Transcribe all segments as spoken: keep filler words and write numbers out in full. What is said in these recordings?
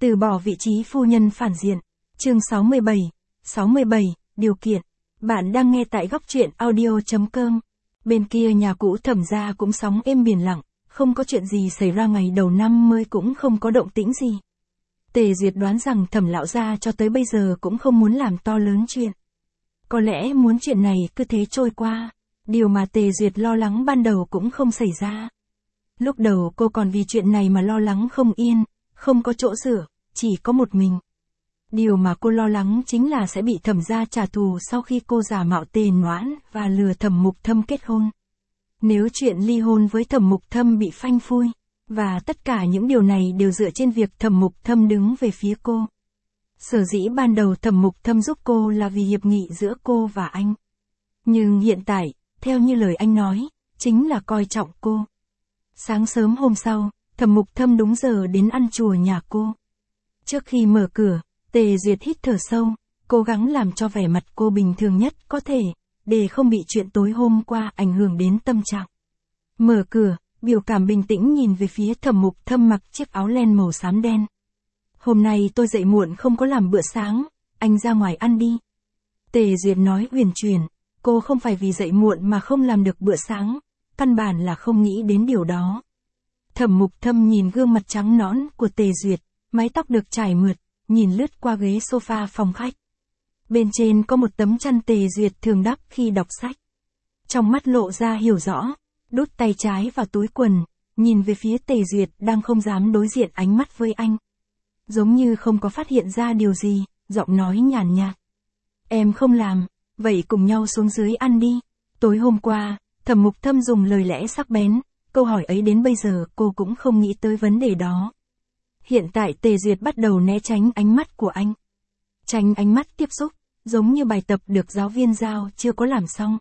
Từ bỏ vị trí phu nhân phản diện. Chương sáu mươi bảy. sáu mươi bảy, điều kiện. Bạn đang nghe tại góc truyện audio chấm com. Bên kia nhà cũ Thẩm gia cũng sóng êm biển lặng, không có chuyện gì xảy ra, ngày đầu năm mới cũng không có động tĩnh gì. Tề Duyệt đoán rằng Thẩm lão gia cho tới bây giờ cũng không muốn làm to lớn chuyện. Có lẽ muốn chuyện này cứ thế trôi qua. Điều mà Tề Duyệt lo lắng ban đầu cũng không xảy ra. Lúc đầu cô còn vì chuyện này mà lo lắng không yên, không có chỗ dựa, chỉ có một mình. Điều mà cô lo lắng chính là sẽ bị Thẩm gia trả thù sau khi cô giả mạo Tề Noãn và lừa Thẩm Mục Thâm kết hôn. Nếu chuyện ly hôn với Thẩm Mục Thâm bị phanh phui, và tất cả những điều này đều dựa trên việc Thẩm Mục Thâm đứng về phía cô. Sở dĩ ban đầu Thẩm Mục Thâm giúp cô là vì hiệp nghị giữa cô và anh. Nhưng hiện tại, theo như lời anh nói, chính là coi trọng cô. Sáng sớm hôm sau, Thẩm Mục Thâm đúng giờ đến ăn chùa nhà cô. Trước khi mở cửa, Tề Duyệt hít thở sâu, cố gắng làm cho vẻ mặt cô bình thường nhất có thể, để không bị chuyện tối hôm qua ảnh hưởng đến tâm trạng. Mở cửa, biểu cảm bình tĩnh nhìn về phía Thẩm Mục Thâm mặc chiếc áo len màu xám đen. Hôm nay tôi dậy muộn không có làm bữa sáng, anh ra ngoài ăn đi. Tề Duyệt nói uyển chuyển, cô không phải vì dậy muộn mà không làm được bữa sáng, căn bản là không nghĩ đến điều đó. Thẩm Mục Thâm nhìn gương mặt trắng nõn của Tề Duyệt, mái tóc được trải mượt, nhìn lướt qua ghế sofa phòng khách. Bên trên có một tấm chăn Tề Duyệt thường đắp khi đọc sách. Trong mắt lộ ra hiểu rõ, đút tay trái vào túi quần, nhìn về phía Tề Duyệt đang không dám đối diện ánh mắt với anh. Giống như không có phát hiện ra điều gì, giọng nói nhàn nhạt. Em không làm, vậy cùng nhau xuống dưới ăn đi. Tối hôm qua, Thẩm Mục Thâm dùng lời lẽ sắc bén, câu hỏi ấy đến bây giờ cô cũng không nghĩ tới vấn đề đó. Hiện tại Tề Duyệt bắt đầu né tránh ánh mắt của anh. Tránh ánh mắt tiếp xúc, giống như bài tập được giáo viên giao chưa có làm xong.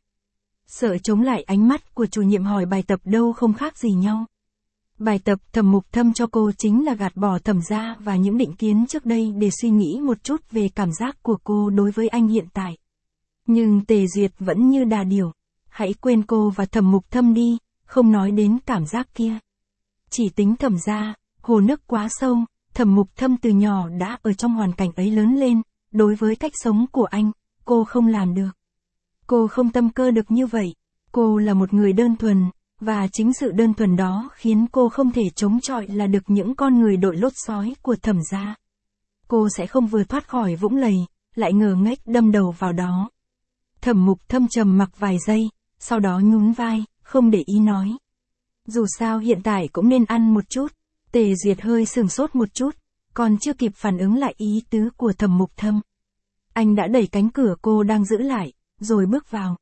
Sợ chống lại ánh mắt của chủ nhiệm hỏi bài tập đâu không khác gì nhau. Bài tập Thẩm Mục Thâm cho cô chính là gạt bỏ Thẩm gia và những định kiến trước đây để suy nghĩ một chút về cảm giác của cô đối với anh hiện tại. Nhưng Tề Duyệt vẫn như đà điểu. Hãy quên cô và Thẩm Mục Thâm đi, không nói đến cảm giác kia. Chỉ tính Thẩm gia, hồ nước quá sâu, Thẩm Mục Thâm từ nhỏ đã ở trong hoàn cảnh ấy lớn lên, đối với cách sống của anh, cô không làm được. Cô không tâm cơ được như vậy, cô là một người đơn thuần, và chính sự đơn thuần đó khiến cô không thể chống chọi là được những con người đội lốt sói của Thẩm gia. Cô sẽ không vừa thoát khỏi vũng lầy, lại ngờ nghếch đâm đầu vào đó. Thẩm Mục Thâm trầm mặc vài giây, sau đó nhún vai, không để ý nói. Dù sao hiện tại cũng nên ăn một chút. Tề Duyệt hơi sửng sốt một chút, còn chưa kịp phản ứng lại ý tứ của Thẩm Mục Thâm. Anh đã đẩy cánh cửa cô đang giữ lại, rồi bước vào.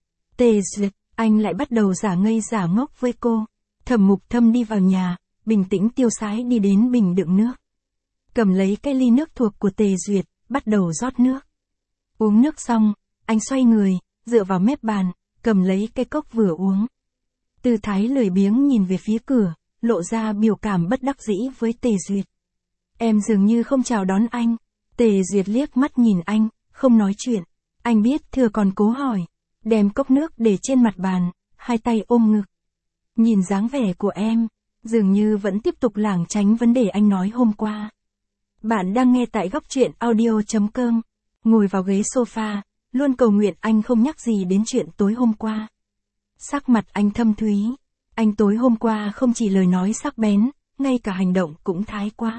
Tề Duyệt, anh lại bắt đầu giả ngây giả ngốc với cô. Thẩm Mục Thâm đi vào nhà, bình tĩnh tiêu sái đi đến bình đựng nước. Cầm lấy cái ly nước thuộc của Tề Duyệt, bắt đầu rót nước. Uống nước xong, anh xoay người, dựa vào mép bàn, cầm lấy cái cốc vừa uống. Tư thái lười biếng nhìn về phía cửa, lộ ra biểu cảm bất đắc dĩ với Tề Duyệt. Em dường như không chào đón anh. Tề Duyệt liếc mắt nhìn anh, không nói chuyện. Anh biết thừa còn cố hỏi. Đem cốc nước để trên mặt bàn, hai tay ôm ngực. Nhìn dáng vẻ của em, dường như vẫn tiếp tục lảng tránh vấn đề anh nói hôm qua. Bạn đang nghe tại góc truyện audio chấm com. Ngồi vào ghế sofa, luôn cầu nguyện anh không nhắc gì đến chuyện tối hôm qua. Sắc mặt anh thâm thúy. Anh tối hôm qua không chỉ lời nói sắc bén, ngay cả hành động cũng thái quá.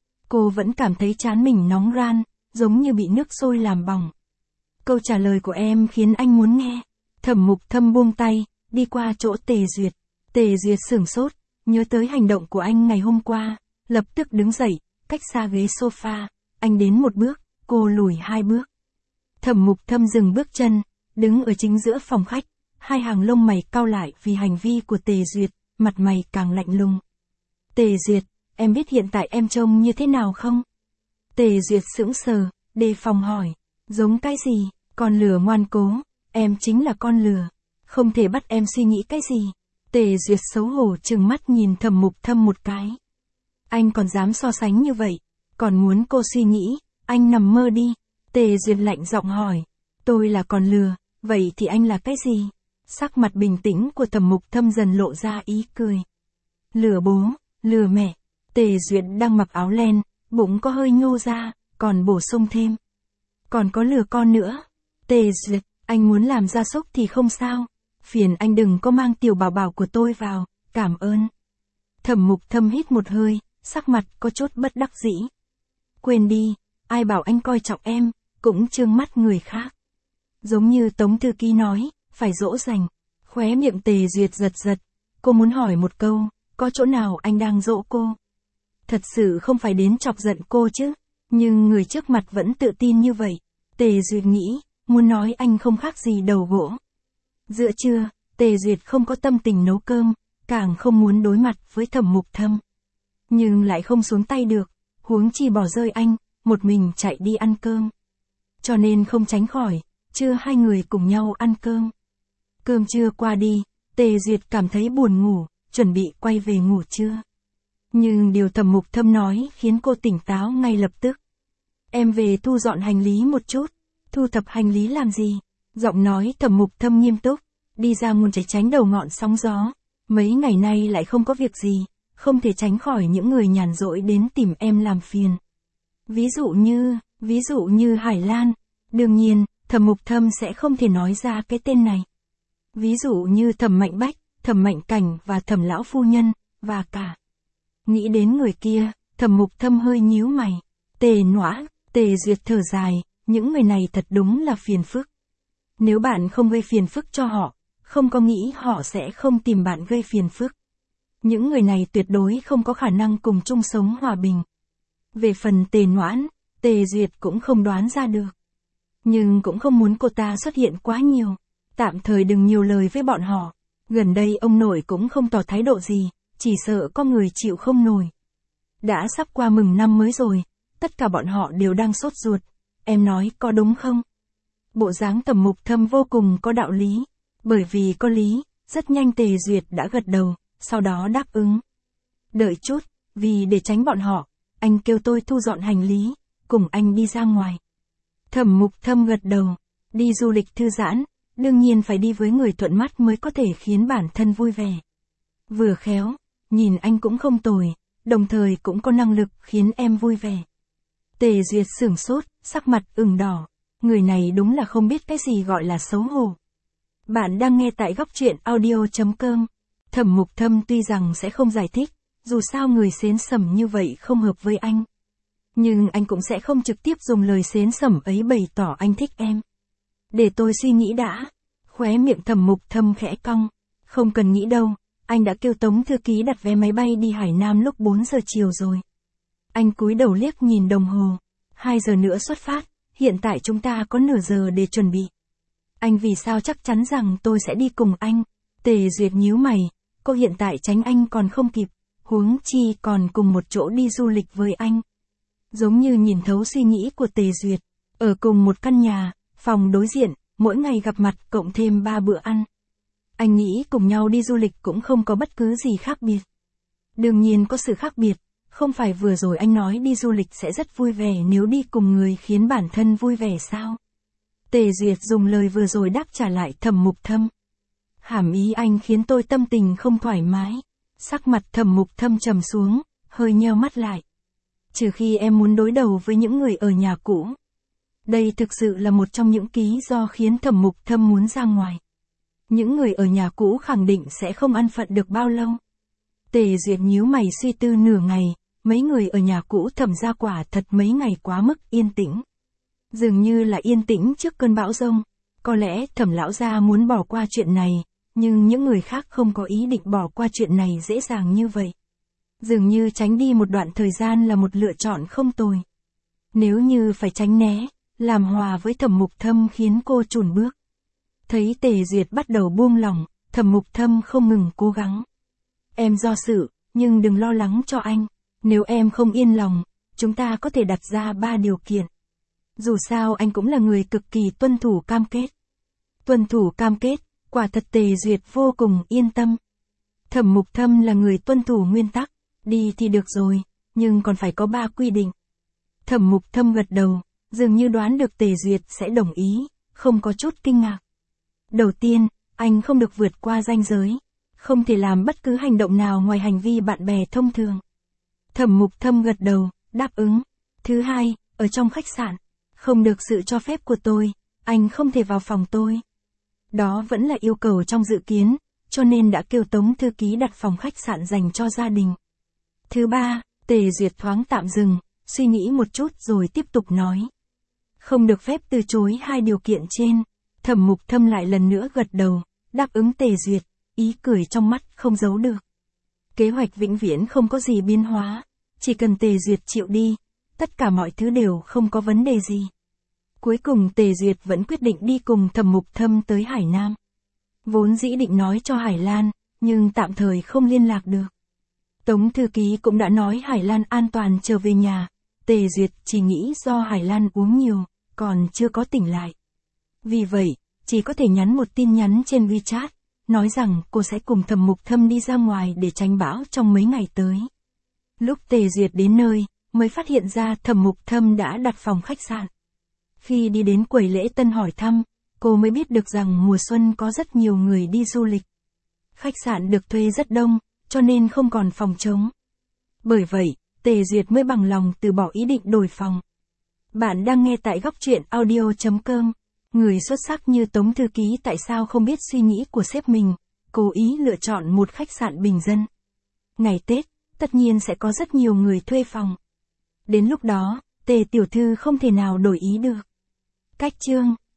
Cô vẫn cảm thấy trán mình nóng ran, giống như bị nước sôi làm bỏng. Câu trả lời của em khiến anh muốn nghe. Thẩm Mục Thâm buông tay, đi qua chỗ Tề Duyệt. Tề Duyệt sửng sốt, nhớ tới hành động của anh ngày hôm qua, lập tức đứng dậy, cách xa ghế sofa. Anh đến một bước, cô lùi hai bước. Thẩm Mục Thâm dừng bước chân, đứng ở chính giữa phòng khách. Hai hàng lông mày cau lại vì hành vi của Tề Duyệt, mặt mày càng lạnh lùng. Tề Duyệt, em biết hiện tại em trông như thế nào không? Tề Duyệt sững sờ, đề phòng hỏi. Giống cái gì? Con lừa ngoan cố. Em chính là con lừa. Không thể bắt em suy nghĩ cái gì. Tề Duyệt xấu hổ trừng mắt nhìn Thẩm Mục Thâm một cái. Anh còn dám so sánh như vậy. Còn muốn cô suy nghĩ, anh nằm mơ đi. Tề Duyệt lạnh giọng hỏi. Tôi là con lừa, vậy thì anh là cái gì? Sắc mặt bình tĩnh của Thẩm Mục Thâm dần lộ ra ý cười. Lừa bố, lừa mẹ. Tề Duyệt đang mặc áo len, bụng có hơi nhô ra, còn bổ sung thêm. Còn có lừa con nữa. Tề Duyệt, anh muốn làm gia súc thì không sao. Phiền anh đừng có mang tiểu bảo bảo của tôi vào, cảm ơn. Thẩm Mục Thâm hít một hơi, sắc mặt có chút bất đắc dĩ. Quên đi, ai bảo anh coi trọng em, cũng trương mắt người khác. Giống như Tống Thư Ký nói, phải dỗ dành. Khóe miệng Tề Duyệt giật giật, cô muốn hỏi một câu, có chỗ nào anh đang dỗ cô? Thật sự không phải đến chọc giận cô chứ, nhưng người trước mặt vẫn tự tin như vậy. Tề Duyệt nghĩ, muốn nói anh không khác gì đầu gỗ. Giữa trưa, Tề Duyệt không có tâm tình nấu cơm, càng không muốn đối mặt với Thẩm Mục Thâm. Nhưng lại không xuống tay được, huống chi bỏ rơi anh, một mình chạy đi ăn cơm. Cho nên không tránh khỏi, trưa hai người cùng nhau ăn cơm. Cơm trưa qua đi, Tề Duyệt cảm thấy buồn ngủ, chuẩn bị quay về ngủ trưa. Nhưng điều Thẩm Mục Thâm nói khiến cô tỉnh táo ngay lập tức. Em về thu dọn hành lý một chút. Thu thập hành lý làm gì? Giọng nói Thẩm Mục Thâm nghiêm túc, đi ra muốn tránh tránh đầu ngọn sóng gió. Mấy ngày nay lại không có việc gì, không thể tránh khỏi những người nhàn rỗi đến tìm em làm phiền. Ví dụ như, ví dụ như Hải Lan. Đương nhiên, Thẩm Mục Thâm sẽ không thể nói ra cái tên này. Ví dụ như Thẩm Mạnh Bách, Thẩm Mạnh Cảnh và Thẩm Lão Phu Nhân, và cả. Nghĩ đến người kia, Thẩm Mục Thâm hơi nhíu mày. Tề Noãn, Tề Duyệt thở dài, những người này thật đúng là phiền phức. Nếu bạn không gây phiền phức cho họ, không có nghĩ họ sẽ không tìm bạn gây phiền phức. Những người này tuyệt đối không có khả năng cùng chung sống hòa bình. Về phần Tề Noãn, Tề Duyệt cũng không đoán ra được. Nhưng cũng không muốn cô ta xuất hiện quá nhiều. Tạm thời đừng nhiều lời với bọn họ. Gần đây ông nội cũng không tỏ thái độ gì, chỉ sợ có người chịu không nổi. Đã sắp qua mừng năm mới rồi, tất cả bọn họ đều đang sốt ruột. Em nói có đúng không? Bộ dáng Thẩm Mục Thâm vô cùng có đạo lý. Bởi vì có lý, rất nhanh Tề Duyệt đã gật đầu, sau đó đáp ứng. Đợi chút, vì để tránh bọn họ, anh kêu tôi thu dọn hành lý, cùng anh đi ra ngoài. Thẩm Mục Thâm gật đầu, đi du lịch thư giãn, đương nhiên phải đi với người thuận mắt mới có thể khiến bản thân vui vẻ. Vừa khéo, nhìn anh cũng không tồi, đồng thời cũng có năng lực khiến em vui vẻ. Tề Duyệt sửng sốt, sắc mặt ửng đỏ, người này đúng là không biết cái gì gọi là xấu hổ. Bạn đang nghe tại góc truyện audio chấm com. Thẩm Mục Thâm tuy rằng sẽ không giải thích, dù sao người xến sẩm như vậy không hợp với anh. Nhưng anh cũng sẽ không trực tiếp dùng lời xến sẩm ấy bày tỏ anh thích em. Để tôi suy nghĩ đã. Khóe miệng Thẩm Mục Thâm khẽ cong. Không cần nghĩ đâu, anh đã kêu Tống Thư Ký đặt vé máy bay đi Hải Nam lúc bốn giờ chiều rồi. Anh cúi đầu liếc nhìn đồng hồ. hai giờ nữa xuất phát, hiện tại chúng ta có nửa giờ để chuẩn bị. Anh vì sao chắc chắn rằng tôi sẽ đi cùng anh? Tề Duyệt nhíu mày, cô hiện tại tránh anh còn không kịp, huống chi còn cùng một chỗ đi du lịch với anh. Giống như nhìn thấu suy nghĩ của Tề Duyệt, ở cùng một căn nhà, phòng đối diện, mỗi ngày gặp mặt cộng thêm ba bữa ăn. Anh nghĩ cùng nhau đi du lịch cũng không có bất cứ gì khác biệt. Đương nhiên có sự khác biệt, không phải vừa rồi anh nói đi du lịch sẽ rất vui vẻ nếu đi cùng người khiến bản thân vui vẻ sao? Tề Duyệt dùng lời vừa rồi đáp trả lại Thẩm Mục Thâm. Hàm ý anh khiến tôi tâm tình không thoải mái. Sắc mặt Thẩm Mục Thâm trầm xuống, hơi nheo mắt lại. Trừ khi em muốn đối đầu với những người ở nhà cũ. Đây thực sự là một trong những lý do khiến Thẩm Mục Thâm muốn ra ngoài. Những người ở nhà cũ khẳng định sẽ không ăn phận được bao lâu. Tề Duyệt nhíu mày suy tư nửa ngày, mấy người ở nhà cũ Thẩm gia quả thật mấy ngày quá mức yên tĩnh. Dường như là yên tĩnh trước cơn bão giông. Có lẽ Thẩm lão gia muốn bỏ qua chuyện này, nhưng những người khác không có ý định bỏ qua chuyện này dễ dàng như vậy. Dường như tránh đi một đoạn thời gian là một lựa chọn không tồi. Nếu như phải tránh né, làm hòa với Thẩm Mục Thâm khiến cô chùn bước. Thấy Tề Duyệt bắt đầu buông lỏng, Thẩm Mục Thâm không ngừng cố gắng. Em do sự, nhưng đừng lo lắng cho anh. Nếu em không yên lòng, chúng ta có thể đặt ra ba điều kiện. Dù sao anh cũng là người cực kỳ tuân thủ cam kết. Tuân thủ cam kết, quả thật Tề Duyệt vô cùng yên tâm. Thẩm Mục Thâm là người tuân thủ nguyên tắc, đi thì được rồi, nhưng còn phải có ba quy định. Thẩm Mục Thâm gật đầu, dường như đoán được Tề Duyệt sẽ đồng ý, không có chút kinh ngạc. Đầu tiên, anh không được vượt qua ranh giới, không thể làm bất cứ hành động nào ngoài hành vi bạn bè thông thường. Thẩm Mục Thâm gật đầu, đáp ứng. Thứ hai, ở trong khách sạn, không được sự cho phép của tôi, anh không thể vào phòng tôi. Đó vẫn là yêu cầu trong dự kiến, cho nên đã kêu Tống thư ký đặt phòng khách sạn dành cho gia đình. Thứ ba, Tề Duyệt thoáng tạm dừng, suy nghĩ một chút rồi tiếp tục nói. Không được phép từ chối hai điều kiện trên. Thẩm Mục Thâm lại lần nữa gật đầu, đáp ứng Tề Duyệt, ý cười trong mắt không giấu được. Kế hoạch vĩnh viễn không có gì biến hóa, chỉ cần Tề Duyệt chịu đi, tất cả mọi thứ đều không có vấn đề gì. Cuối cùng Tề Duyệt vẫn quyết định đi cùng Thẩm Mục Thâm tới Hải Nam. Vốn dĩ định nói cho Hải Lan, nhưng tạm thời không liên lạc được. Tống thư ký cũng đã nói Hải Lan an toàn trở về nhà, Tề Duyệt chỉ nghĩ do Hải Lan uống nhiều, còn chưa có tỉnh lại. Vì vậy, chỉ có thể nhắn một tin nhắn trên WeChat, nói rằng cô sẽ cùng Thẩm Mục Thâm đi ra ngoài để tránh bão trong mấy ngày tới. Lúc Tề Duyệt đến nơi, mới phát hiện ra Thẩm Mục Thâm đã đặt phòng khách sạn. Khi đi đến quầy lễ tân hỏi thăm, cô mới biết được rằng mùa xuân có rất nhiều người đi du lịch. Khách sạn được thuê rất đông, cho nên không còn phòng trống. Bởi vậy, Tề Duyệt mới bằng lòng từ bỏ ý định đổi phòng. Bạn đang nghe tại góc truyện audio chấm com. Người xuất sắc như Tống thư ký tại sao không biết suy nghĩ của sếp mình, cố ý lựa chọn một khách sạn bình dân. Ngày Tết, tất nhiên sẽ có rất nhiều người thuê phòng. Đến lúc đó, Tề tiểu thư không thể nào đổi ý được. Cách chương